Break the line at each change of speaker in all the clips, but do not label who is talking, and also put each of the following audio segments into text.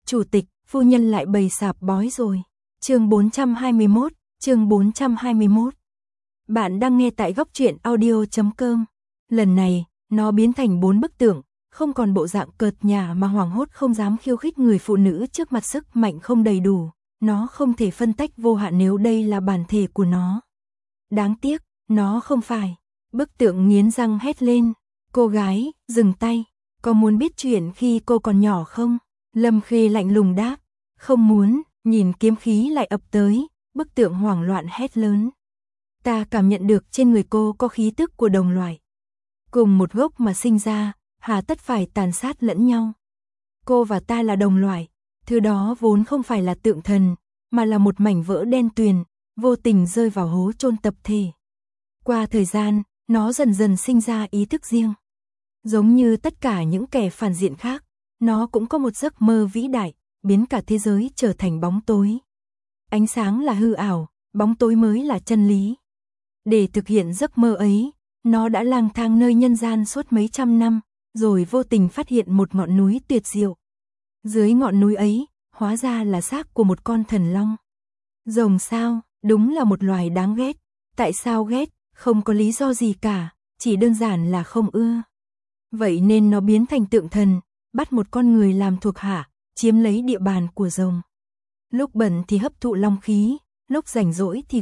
Chủ tịch, phu nhân lại bày sạp bói rồi. Chương 421. Bạn đang nghe tại góc truyện audio.com. Lần này, nó biến thành 4 bức tượng, không còn bộ dạng cợt nhả mà hoảng hốt không dám khiêu khích người phụ nữ trước mặt sức mạnh không đầy đủ. Nó không thể phân tách vô hạn nếu đây là bản thể của nó. Đáng tiếc, nó không phải. Bức tượng nghiến răng hét lên. Cô gái, dừng tay. Có muốn biết chuyện khi cô còn nhỏ không? Lâm Khê lạnh lùng đáp. Không muốn. Nhìn kiếm khí lại ập tới. Bức tượng hoảng loạn hét lớn. Ta cảm nhận được trên người cô có khí tức của đồng loại. Cùng một gốc mà sinh ra, hà tất phải tàn sát lẫn nhau. Cô và ta là đồng loại. Thứ đó vốn không phải là tượng thần, mà là một mảnh vỡ đen tuyền, vô tình rơi vào hố chôn tập thể. Qua thời gian, nó dần dần sinh ra ý thức riêng. Giống như tất cả những kẻ phản diện khác, nó cũng có một giấc mơ vĩ đại, biến cả thế giới trở thành bóng tối. Ánh sáng là hư ảo, bóng tối mới là chân lý. Để thực hiện giấc mơ ấy, nó đã lang thang nơi nhân gian suốt mấy trăm năm, rồi vô tình phát hiện một ngọn núi tuyệt diệu. Dưới ngọn núi ấy, hóa ra là xác của một con thần long. Rồng sao, đúng là một loài đáng ghét. Tại sao ghét? Không có lý do gì cả, chỉ đơn giản là không ưa. Vậy nên nó biến thành tượng thần, bắt một con người làm thuộc hạ, chiếm lấy địa bàn của rồng. Lúc bận thì hấp thụ long khí, lúc rảnh rỗi thì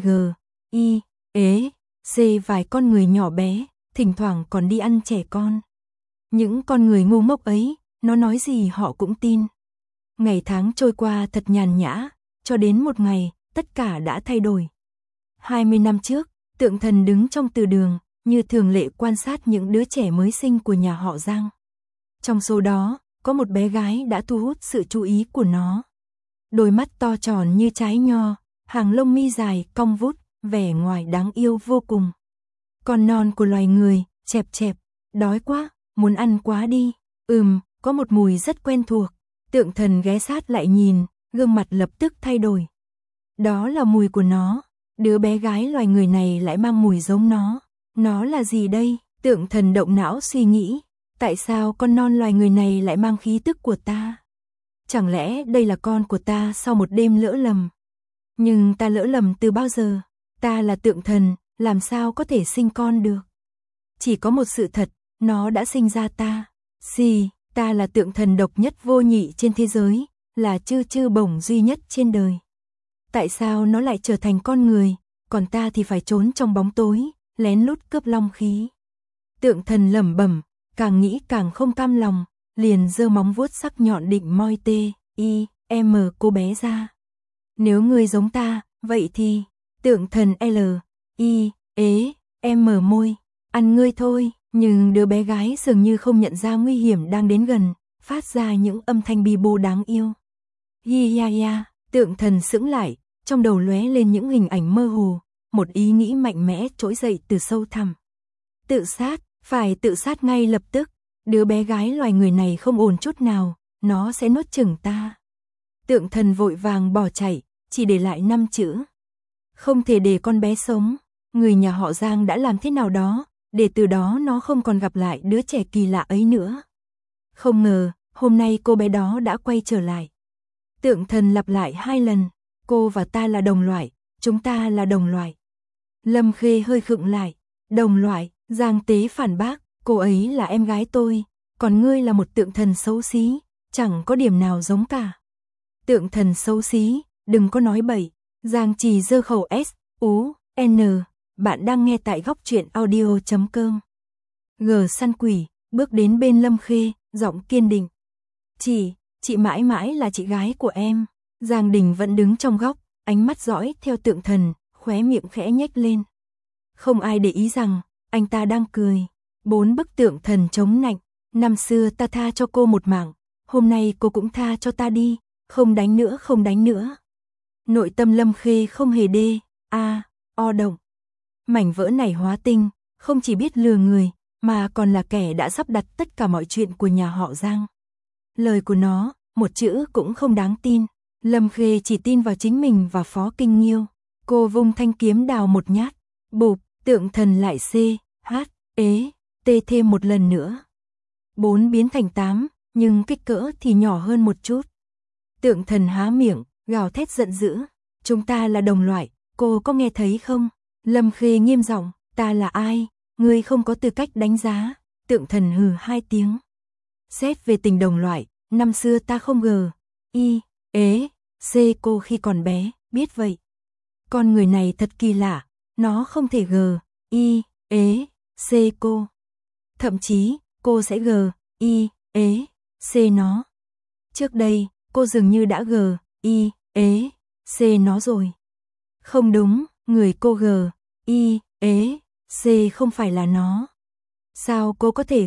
vài con người nhỏ bé, thỉnh thoảng còn đi ăn trẻ con. Những con người ngu ngốc ấy, nó nói gì họ cũng tin. Ngày tháng trôi qua thật nhàn nhã, cho đến một ngày, tất cả đã thay đổi. 20 năm trước, tượng thần đứng trong từ đường, như thường lệ quan sát những đứa trẻ mới sinh của nhà họ Giang. Trong số đó, có một bé gái đã thu hút sự chú ý của nó. Đôi mắt to tròn như trái nho, hàng lông mi dài, cong vút, vẻ ngoài đáng yêu vô cùng. Con non của loài người, chẹp chẹp, đói quá, muốn ăn quá đi. Có một mùi rất quen thuộc. Tượng thần ghé sát lại nhìn, gương mặt lập tức thay đổi. Đó là mùi của nó. Đứa bé gái loài người này lại mang mùi giống nó. Nó là gì đây? Tượng thần động não suy nghĩ. Tại sao con non loài người này lại mang khí tức của ta? Chẳng lẽ đây là con của ta sau một đêm lỡ lầm? Nhưng ta lỡ lầm từ bao giờ? Ta là tượng thần, làm sao có thể sinh con được? Chỉ có một sự thật, nó đã sinh ra ta. Ta là tượng thần độc nhất vô nhị trên thế giới, là chư bổng duy nhất trên đời. Tại sao nó lại trở thành con người, còn ta thì phải trốn trong bóng tối, lén lút cướp long khí? Tượng thần lẩm bẩm, càng nghĩ càng không cam lòng, liền giơ móng vuốt sắc nhọn định moi cô bé ra. Nếu ngươi giống ta, vậy thì, tượng thần môi, ăn ngươi thôi. Nhưng đứa bé gái dường như không nhận ra nguy hiểm đang đến gần, phát ra những âm thanh bi bô đáng yêu. Tượng thần sững lại, trong đầu lóe lên những hình ảnh mơ hồ, một ý nghĩ mạnh mẽ trỗi dậy từ sâu thẳm. Tự sát, phải tự sát ngay lập tức. Đứa bé gái loài người này không ổn chút nào, nó sẽ nuốt chửng ta. Tượng thần vội vàng bỏ chạy, chỉ để lại 5 chữ. Không thể để con bé sống. Người nhà họ Giang đã làm thế nào đó, để từ đó nó không còn gặp lại đứa trẻ kỳ lạ ấy nữa. Không ngờ, hôm nay cô bé đó đã quay trở lại. Tượng thần lặp lại 2 lần. Cô và ta là đồng loại, chúng ta là đồng loại. Lâm Khê hơi khựng lại. Đồng loại, Giang Tế phản bác, cô ấy là em gái tôi, còn ngươi là một tượng thần xấu xí, chẳng có điểm nào giống cả. Tượng thần xấu xí, đừng có nói bậy. Giang Trì giơ khẩu S.U.N. Bạn đang nghe tại góc truyện audio.com. Săn quỷ, bước đến bên Lâm Khê, giọng kiên định. Chị mãi mãi là chị gái của em. Giang Đình vẫn đứng trong góc, ánh mắt dõi theo tượng thần, khóe miệng khẽ nhếch lên. Không ai để ý rằng, anh ta đang cười. 4 bức tượng thần chống nạnh. Năm xưa ta tha cho cô một mạng, hôm nay cô cũng tha cho ta đi. Không đánh nữa. Nội tâm Lâm Khê không hề động. Mảnh vỡ này hóa tinh, không chỉ biết lừa người, mà còn là kẻ đã sắp đặt tất cả mọi chuyện của nhà họ Giang. Lời của nó, một chữ cũng không đáng tin. Lâm Khê chỉ tin vào chính mình và Phó Kinh Nghiêu. Cô vung thanh kiếm đào một nhát, bụp, tượng thần lại thêm một lần nữa. 4 biến thành 8, nhưng kích cỡ thì nhỏ hơn một chút. Tượng Thần há miệng, gào thét giận dữ. Chúng ta là đồng loại, cô có nghe thấy không? Lâm Khê nghiêm giọng, ta là ai? Ngươi không có tư cách đánh giá. Tượng Thần hừ 2 tiếng. Xét về tình đồng loại, năm xưa ta không C cô khi còn bé, biết vậy. Con người này thật kỳ lạ, nó không thể C cô. Thậm chí, cô sẽ C nó. Trước đây, cô dường như đã C nó rồi. Không đúng, người cô C không phải là nó. Sao cô có thể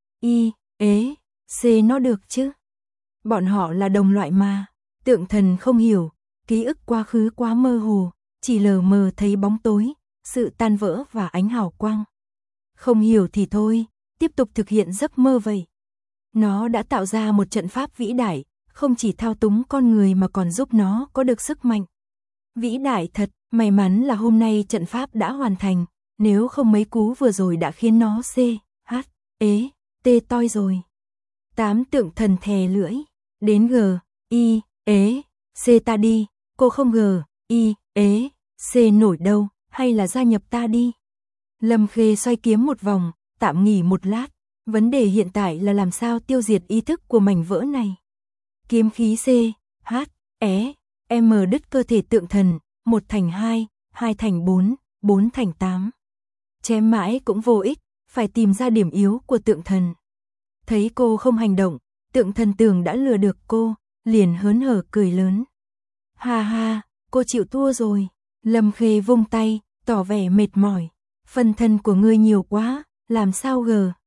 C nó được chứ? Bọn họ là đồng loại mà. Tượng Thần không hiểu, ký ức quá khứ quá mơ hồ, chỉ lờ mờ thấy bóng tối, sự tan vỡ và ánh hào quang. Không hiểu thì thôi, tiếp tục thực hiện giấc mơ vậy. Nó đã tạo ra một trận pháp vĩ đại, không chỉ thao túng con người mà còn giúp nó có được sức mạnh. Vĩ đại thật, may mắn là hôm nay trận pháp đã hoàn thành, nếu không mấy cú vừa rồi đã khiến nó T toi rồi. 8 Tượng Thần thè lưỡi, đến C ta đi, cô không C nổi đâu, hay là gia nhập ta đi. Lâm Khê xoay kiếm một vòng, tạm nghỉ một lát, vấn đề hiện tại là làm sao tiêu diệt ý thức của mảnh vỡ này. Kiếm khí đứt cơ thể Tượng Thần, 1 thành 2, 2 thành 4, 4 thành 8. Chém mãi cũng vô ích, phải tìm ra điểm yếu của Tượng Thần. Thấy cô không hành động, Tượng Thần tưởng đã lừa được cô, liền hớn hở cười lớn. Ha ha, cô chịu thua rồi. Lâm Khê vung tay, tỏ vẻ mệt mỏi. Phân thân của ngươi nhiều quá, làm sao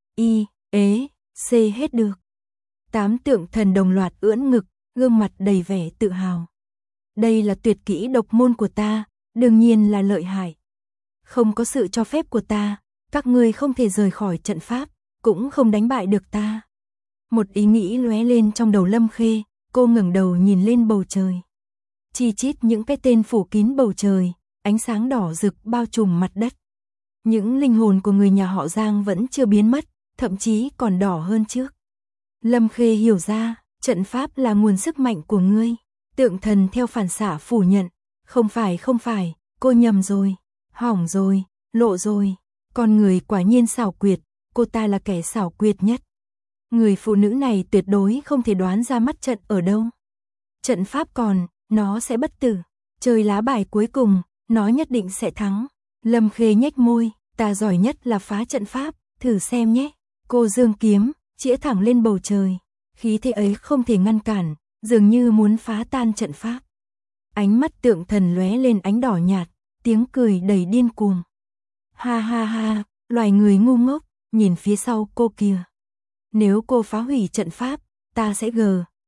C hết được. 8 Tượng Thần đồng loạt ưỡn ngực, gương mặt đầy vẻ tự hào. Đây là tuyệt kỹ độc môn của ta, đương nhiên là lợi hại. Không có sự cho phép của ta, các ngươi không thể rời khỏi trận pháp, cũng không đánh bại được ta. Một ý nghĩ lóe lên trong đầu Lâm Khê, cô ngẩng đầu nhìn lên bầu trời. Chi chít những cái tên phủ kín bầu trời, ánh sáng đỏ rực bao trùm mặt đất. Những linh hồn của người nhà họ Giang vẫn chưa biến mất, thậm chí còn đỏ hơn trước. Lâm Khê hiểu ra, trận pháp là nguồn sức mạnh của ngươi. Tượng Thần theo phản xạ phủ nhận. Không phải, cô nhầm rồi, hỏng rồi, lộ rồi. Con người quả nhiên xảo quyệt, cô ta là kẻ xảo quyệt nhất. Người phụ nữ này tuyệt đối không thể đoán ra mắt trận ở đâu. Trận pháp còn, nó sẽ bất tử. Chơi lá bài cuối cùng, nó nhất định sẽ thắng. Lâm Khê nhếch môi, ta giỏi nhất là phá trận pháp, thử xem nhé. Cô giương kiếm, chĩa thẳng lên bầu trời. Khí thế ấy không thể ngăn cản, dường như muốn phá tan trận pháp. Ánh mắt Tượng Thần lóe lên ánh đỏ nhạt, tiếng cười đầy điên cuồng. Ha ha ha, loài người ngu ngốc, nhìn phía sau cô kìa. Nếu cô phá hủy trận pháp, ta sẽ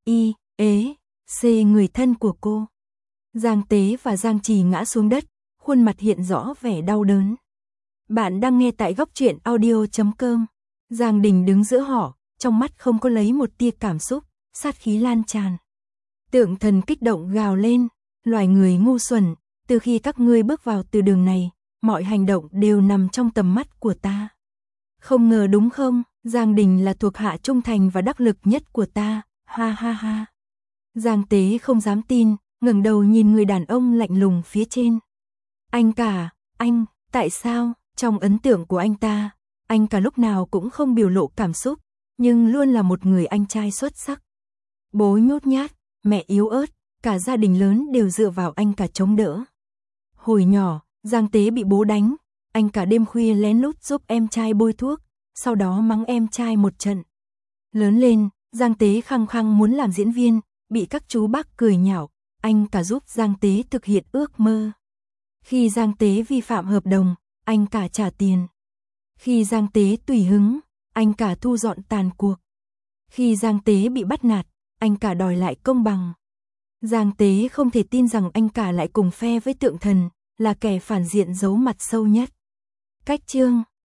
C người thân của cô. Giang Tế và Giang Trì ngã xuống đất, khuôn mặt hiện rõ vẻ đau đớn. Bạn đang nghe tại góc truyện audio.com. Giang Đình đứng giữa họ, trong mắt không có lấy một tia cảm xúc, sát khí lan tràn. Tượng Thần kích động gào lên, loài người ngu xuẩn, từ khi các ngươi bước vào từ đường này, mọi hành động đều nằm trong tầm mắt của ta. Không ngờ đúng không, Giang Đình là thuộc hạ trung thành và đắc lực nhất của ta, ha ha ha. Giang Tế không dám tin, ngẩng đầu nhìn người đàn ông lạnh lùng phía trên. Anh, tại sao, trong ấn tượng của anh cả lúc nào cũng không biểu lộ cảm xúc, nhưng luôn là một người anh trai xuất sắc. Bố nhút nhát, mẹ yếu ớt, cả gia đình lớn đều dựa vào anh cả chống đỡ. Hồi nhỏ, Giang Tế bị bố đánh, anh cả đêm khuya lén lút giúp em trai bôi thuốc, sau đó mắng em trai một trận. Lớn lên, Giang Tế khăng khăng muốn làm diễn viên, bị các chú bác cười nhạo, anh cả giúp Giang Tế thực hiện ước mơ. Khi Giang Tế vi phạm hợp đồng, anh cả trả tiền. Khi Giang Tế tùy hứng, anh cả thu dọn tàn cuộc. Khi Giang Tế bị bắt nạt, anh cả đòi lại công bằng. Giang Tế không thể tin rằng anh cả lại cùng phe với Tượng Thần, là kẻ phản diện giấu mặt sâu nhất. Cách chương